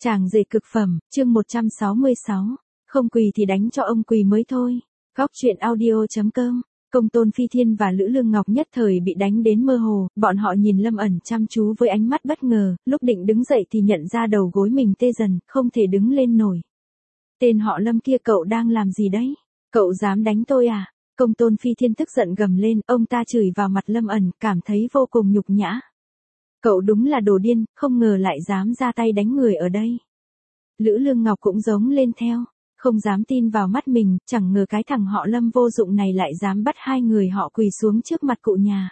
Chàng rể cực phẩm, chương 166. Không quỳ thì đánh cho ông quỳ mới thôi. Góc truyện audio.com. Công Tôn Phi Thiên và Lữ Lương Ngọc nhất thời bị đánh đến mơ hồ, bọn họ nhìn Lâm ẩn chăm chú với ánh mắt bất ngờ, lúc định đứng dậy thì nhận ra đầu gối mình tê dần, không thể đứng lên nổi. Tên họ Lâm kia, cậu đang làm gì đấy? Cậu dám đánh tôi à? Công Tôn Phi Thiên tức giận gầm lên, ông ta chửi vào mặt Lâm ẩn, cảm thấy vô cùng nhục nhã. Cậu đúng là đồ điên, không ngờ lại dám ra tay đánh người ở đây. Lữ Lương Ngọc cũng giống lên theo, không dám tin vào mắt mình, chẳng ngờ cái thằng họ Lâm vô dụng này lại dám bắt hai người họ quỳ xuống trước mặt cụ nhà.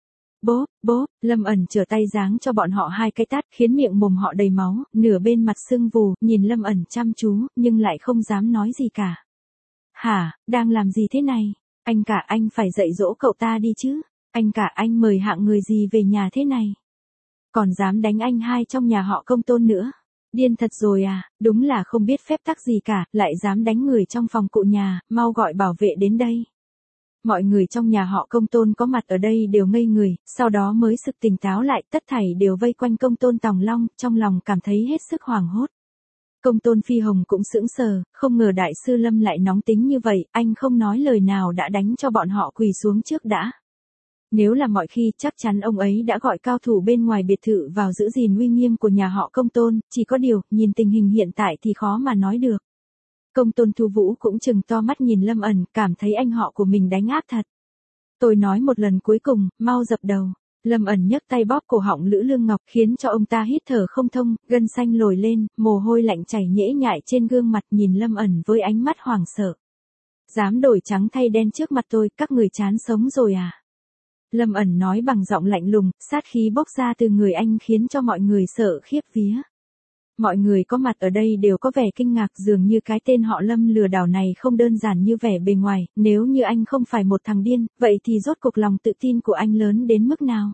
Bố, Lâm ẩn trở tay giáng cho bọn họ hai cái tát khiến miệng mồm họ đầy máu, nửa bên mặt sưng vù, nhìn Lâm ẩn chăm chú, nhưng lại không dám nói gì cả. Hả, đang làm gì thế này? Anh cả, anh phải dạy dỗ cậu ta đi chứ. Anh cả, anh mời hạng người gì về nhà thế này? Còn dám đánh anh hai trong nhà họ Công Tôn nữa. Điên thật rồi à, đúng là không biết phép tắc gì cả, lại dám đánh người trong phòng cụ nhà, mau gọi bảo vệ đến đây. Mọi người trong nhà họ Công Tôn có mặt ở đây đều ngây người, sau đó mới sực tỉnh táo lại, tất thảy đều vây quanh Công Tôn Tòng Long, trong lòng cảm thấy hết sức hoảng hốt. Công Tôn Phi Hồng cũng sững sờ, không ngờ đại sư Lâm lại nóng tính như vậy, anh không nói lời nào đã đánh cho bọn họ quỳ xuống trước đã. Nếu là mọi khi chắc chắn ông ấy đã gọi cao thủ bên ngoài biệt thự vào giữ gìn uy nghiêm của nhà họ Công Tôn, chỉ có điều, nhìn tình hình hiện tại thì khó mà nói được. Công Tôn Thu Vũ cũng trừng to mắt nhìn Lâm ẩn, cảm thấy anh họ của mình đánh áp thật. Tôi nói một lần cuối cùng, mau dập đầu. Lâm ẩn nhấc tay bóp cổ họng Lữ Lương Ngọc khiến cho ông ta hít thở không thông, gân xanh lồi lên, mồ hôi lạnh chảy nhễ nhại trên gương mặt, nhìn Lâm ẩn với ánh mắt hoảng sợ. Dám đổi trắng thay đen trước mặt tôi, các người chán sống rồi à? Lâm ẩn nói bằng giọng lạnh lùng, sát khí bốc ra từ người anh khiến cho mọi người sợ khiếp vía. Mọi người có mặt ở đây đều có vẻ kinh ngạc, dường như cái tên họ Lâm lừa đảo này không đơn giản như vẻ bề ngoài, nếu như anh không phải một thằng điên, vậy thì rốt cuộc lòng tự tin của anh lớn đến mức nào?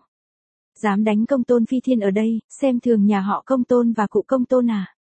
Dám đánh Công Tôn Phi Thiên ở đây, xem thường nhà họ Công Tôn và cụ Công Tôn à?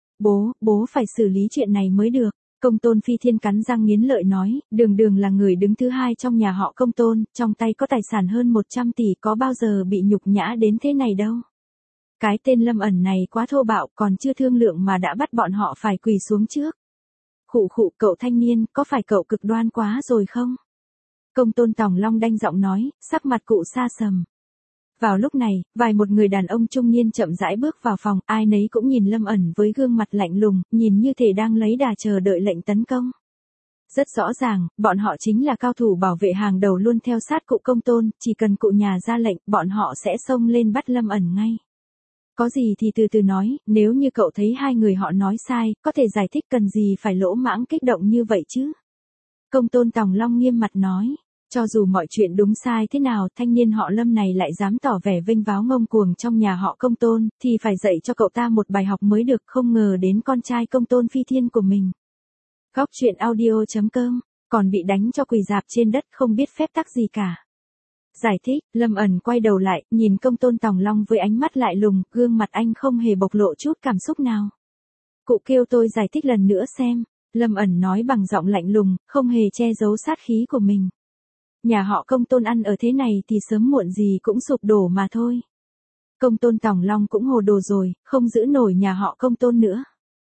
Bố phải xử lý chuyện này mới được. Công Tôn Phi Thiên cắn răng nghiến lợi nói, đường là người đứng thứ hai trong nhà họ Công Tôn, trong tay có tài sản hơn 100 tỷ, có bao giờ bị nhục nhã đến thế này đâu. Cái tên Lâm ẩn này quá thô bạo, còn chưa thương lượng mà đã bắt bọn họ phải quỳ xuống trước. Khụ, cậu thanh niên, có phải cậu cực đoan quá rồi không? Công Tôn Tòng Long đanh giọng nói, sắc mặt cụ sa sầm. Vào lúc này, một người đàn ông trung niên chậm rãi bước vào phòng, ai nấy cũng nhìn Lâm ẩn với gương mặt lạnh lùng, nhìn như thể đang lấy đà chờ đợi lệnh tấn công. Rất rõ ràng, bọn họ chính là cao thủ bảo vệ hàng đầu luôn theo sát cụ Công Tôn, chỉ cần cụ nhà ra lệnh, bọn họ sẽ xông lên bắt Lâm ẩn ngay. Có gì thì từ từ nói, nếu như cậu thấy hai người họ nói sai, có thể giải thích, cần gì phải lỗ mãng kích động như vậy chứ? Công Tôn Tòng Long nghiêm mặt nói. Cho dù mọi chuyện đúng sai thế nào, thanh niên họ Lâm này lại dám tỏ vẻ vênh váo ngông cuồng trong nhà họ Công Tôn, thì phải dạy cho cậu ta một bài học mới được, không ngờ đến con trai Công Tôn Phi Thiên của mình. Góc truyện audio.com, còn bị đánh cho quỳ rạp trên đất, không biết phép tắc gì cả. Giải thích, Lâm ẩn quay đầu lại, nhìn Công Tôn Tòng Long với ánh mắt lạnh lùng, gương mặt anh không hề bộc lộ chút cảm xúc nào. Cụ kêu tôi giải thích lần nữa xem, Lâm ẩn nói bằng giọng lạnh lùng, không hề che giấu sát khí của mình. Nhà họ Công Tôn ăn ở thế này thì sớm muộn gì cũng sụp đổ mà thôi. Công Tôn Tòng Long cũng hồ đồ rồi, không giữ nổi nhà họ Công Tôn nữa.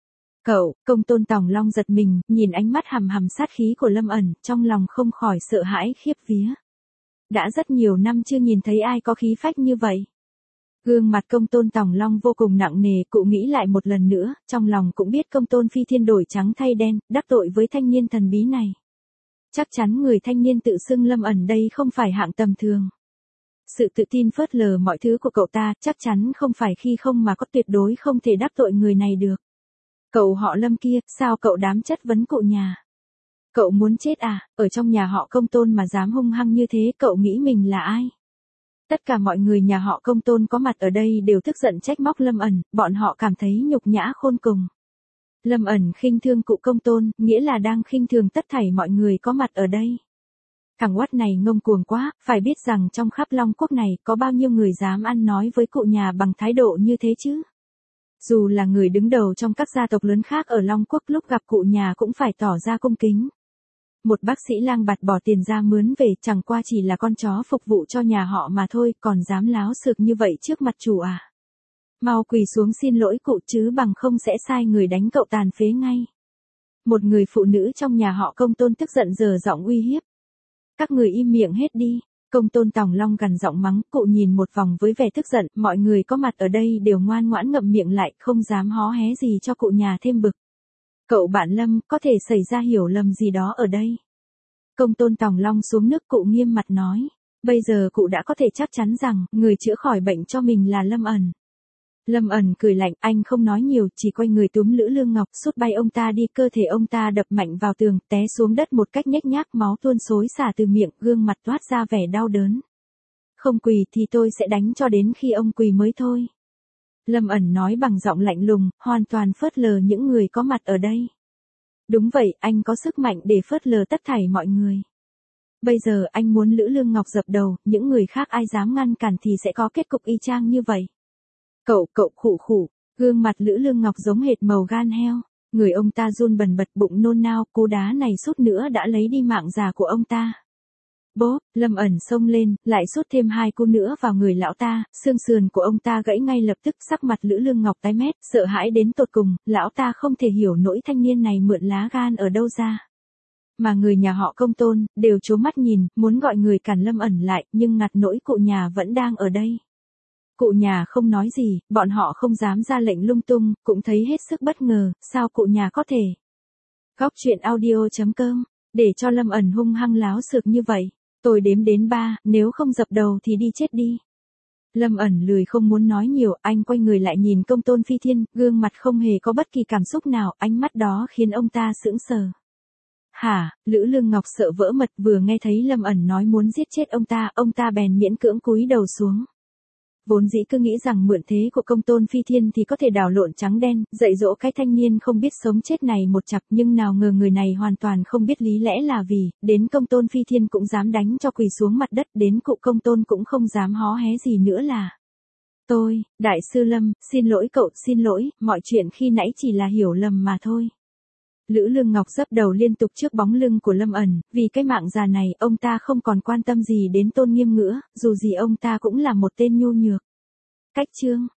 Công Tôn Tòng Long giật mình, nhìn ánh mắt hằm hằm sát khí của Lâm ẩn, trong lòng không khỏi sợ hãi khiếp vía. Đã rất nhiều năm chưa nhìn thấy ai có khí phách như vậy. Gương mặt Công Tôn Tòng Long vô cùng nặng nề, cụ nghĩ lại một lần nữa, trong lòng cũng biết Công Tôn Phi Thiên đổi trắng thay đen, đắc tội với thanh niên thần bí này. Chắc chắn người thanh niên tự xưng Lâm ẩn đây không phải hạng tầm thường. Sự tự tin phớt lờ mọi thứ của cậu ta, chắc chắn không phải khi không mà có, tuyệt đối không thể đắc tội người này được. Cậu họ Lâm kia, sao cậu dám chất vấn cụ nhà? Cậu muốn chết à, ở trong nhà họ Công Tôn mà dám hung hăng như thế, cậu nghĩ mình là ai? Tất cả mọi người nhà họ Công Tôn có mặt ở đây đều tức giận trách móc Lâm ẩn, bọn họ cảm thấy nhục nhã khôn cùng. Lâm ẩn khinh thương cụ Công Tôn, nghĩa là đang khinh thường tất thảy mọi người có mặt ở đây. Thằng oắt này ngông cuồng quá, phải biết rằng trong khắp Long Quốc này có bao nhiêu người dám ăn nói với cụ nhà bằng thái độ như thế chứ. Dù là người đứng đầu trong các gia tộc lớn khác ở Long Quốc, lúc gặp cụ nhà cũng phải tỏ ra cung kính. Một bác sĩ lang bạt bỏ tiền ra mướn về, chẳng qua chỉ là con chó phục vụ cho nhà họ mà thôi, còn dám láo xược như vậy trước mặt chủ à. Mau quỳ xuống xin lỗi cụ chứ bằng không sẽ sai người đánh cậu tàn phế ngay. Một người phụ nữ trong nhà họ Công Tôn tức giận giở giọng uy hiếp. Các người im miệng hết đi. Công Tôn Tòng Long gằn giọng mắng, cụ nhìn một vòng với vẻ tức giận, mọi người có mặt ở đây đều ngoan ngoãn ngậm miệng lại, không dám hó hé gì cho cụ nhà thêm bực. Cậu bạn Lâm, có thể xảy ra hiểu lầm gì đó ở đây. Công Tôn Tòng Long xuống nước, cụ nghiêm mặt nói. Bây giờ cụ đã có thể chắc chắn rằng, người chữa khỏi bệnh cho mình là Lâm ẩn. Lâm ẩn cười lạnh, anh không nói nhiều, chỉ quay người túm Lữ Lương Ngọc, sút bay ông ta đi, cơ thể ông ta đập mạnh vào tường, té xuống đất một cách nhếch nhác, máu tuôn xối xả từ miệng, gương mặt toát ra vẻ đau đớn. Không quỳ thì tôi sẽ đánh cho đến khi ông quỳ mới thôi. Lâm ẩn nói bằng giọng lạnh lùng, hoàn toàn phớt lờ những người có mặt ở đây. Đúng vậy, anh có sức mạnh để phớt lờ tất thảy mọi người. Bây giờ anh muốn Lữ Lương Ngọc dập đầu, những người khác ai dám ngăn cản thì sẽ có kết cục y chang như vậy. Cậu khụ khụ, gương mặt Lữ Lương Ngọc giống hệt màu gan heo, người ông ta run bần bật, bụng nôn nao, cú đá này sút nữa đã lấy đi mạng già của ông ta. Bốp, Lâm ẩn xông lên, lại sút thêm 2 cú nữa vào người lão ta, xương sườn của ông ta gãy ngay lập tức, sắc mặt Lữ Lương Ngọc tái mét, sợ hãi đến tột cùng, lão ta không thể hiểu nỗi thanh niên này mượn lá gan ở đâu ra. Mà người nhà họ Công Tôn, đều trố mắt nhìn, muốn gọi người cản Lâm ẩn lại, nhưng ngặt nỗi cụ nhà vẫn đang ở đây. Cụ nhà không nói gì, bọn họ không dám ra lệnh lung tung, cũng thấy hết sức bất ngờ, sao cụ nhà có thể. Góc truyện audio.com, để cho Lâm ẩn hung hăng láo xược như vậy. Tôi đếm đến 3, nếu không dập đầu thì đi chết đi. Lâm ẩn lười không muốn nói nhiều, anh quay người lại nhìn Công Tôn Phi Thiên, gương mặt không hề có bất kỳ cảm xúc nào, ánh mắt đó khiến ông ta sững sờ. Hả, Lữ Lương Ngọc sợ vỡ mật, vừa nghe thấy Lâm ẩn nói muốn giết chết ông ta bèn miễn cưỡng cúi đầu xuống. Vốn dĩ cứ nghĩ rằng mượn thế của Công Tôn Phi Thiên thì có thể đảo lộn trắng đen, dạy dỗ cái thanh niên không biết sống chết này một chặp, nhưng nào ngờ người này hoàn toàn không biết lý lẽ là vì, đến Công Tôn Phi Thiên cũng dám đánh cho quỳ xuống mặt đất, đến cụ Công Tôn cũng không dám hó hé gì nữa là. Tôi, Đại sư Lâm, xin lỗi cậu, xin lỗi, mọi chuyện khi nãy chỉ là hiểu lầm mà thôi. Lữ Lương Ngọc dấp đầu liên tục trước bóng lưng của Lâm ẩn, vì cái mạng già này, ông ta không còn quan tâm gì đến tôn nghiêm nữa, dù gì ông ta cũng là một tên nhu nhược. Cách chương